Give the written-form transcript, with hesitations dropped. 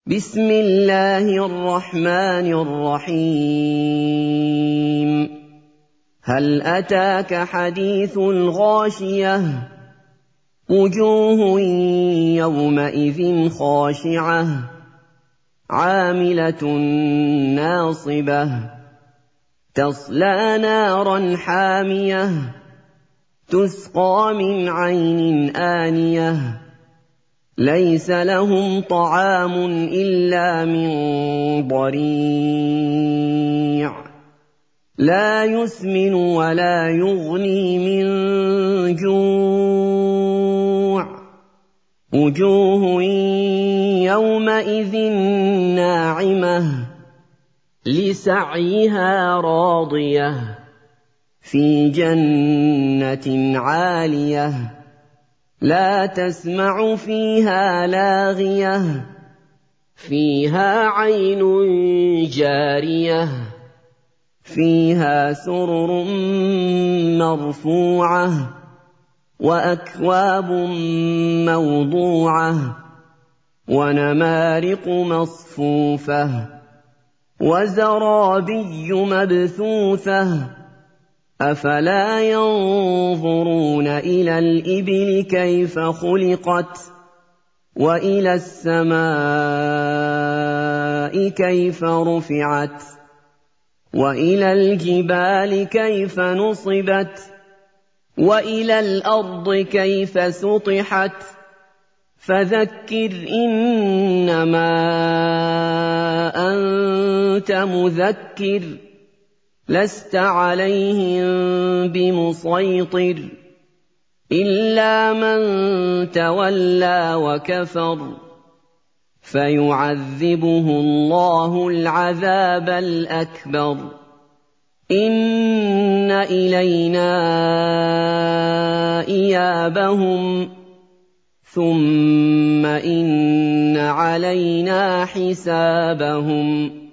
بسم الله الرحمن الرحيم هل أتاك حديث الغاشية وجوه يومئذ خاشعة عاملة ناصبة تصلى نارا حامية تسقى من عين آنية ليس لهم طعام إلا من ضريع لا يسمن ولا يغني من جوع وجوه يومئذ ناعمة لسعيها راضية في جنة عالية لا تسمع فيها لاغية فيها عين جارية فيها سرر مرفوعة وأكواب موضوعة ونمارق مصفوفة وزرابي مبثوثة أفلا ينظرون إلى الإبل كيف خلقت وإلى السماء كيف رفعت وإلى الجبال كيف نصبت وإلى الأرض كيف سطحت فذكر إنما أنت مذكر لست عليهم بمسيطر إلا من تولى وكفر فيعذبه الله العذاب الأكبر إن إلينا إيابهم ثم إن علينا حسابهم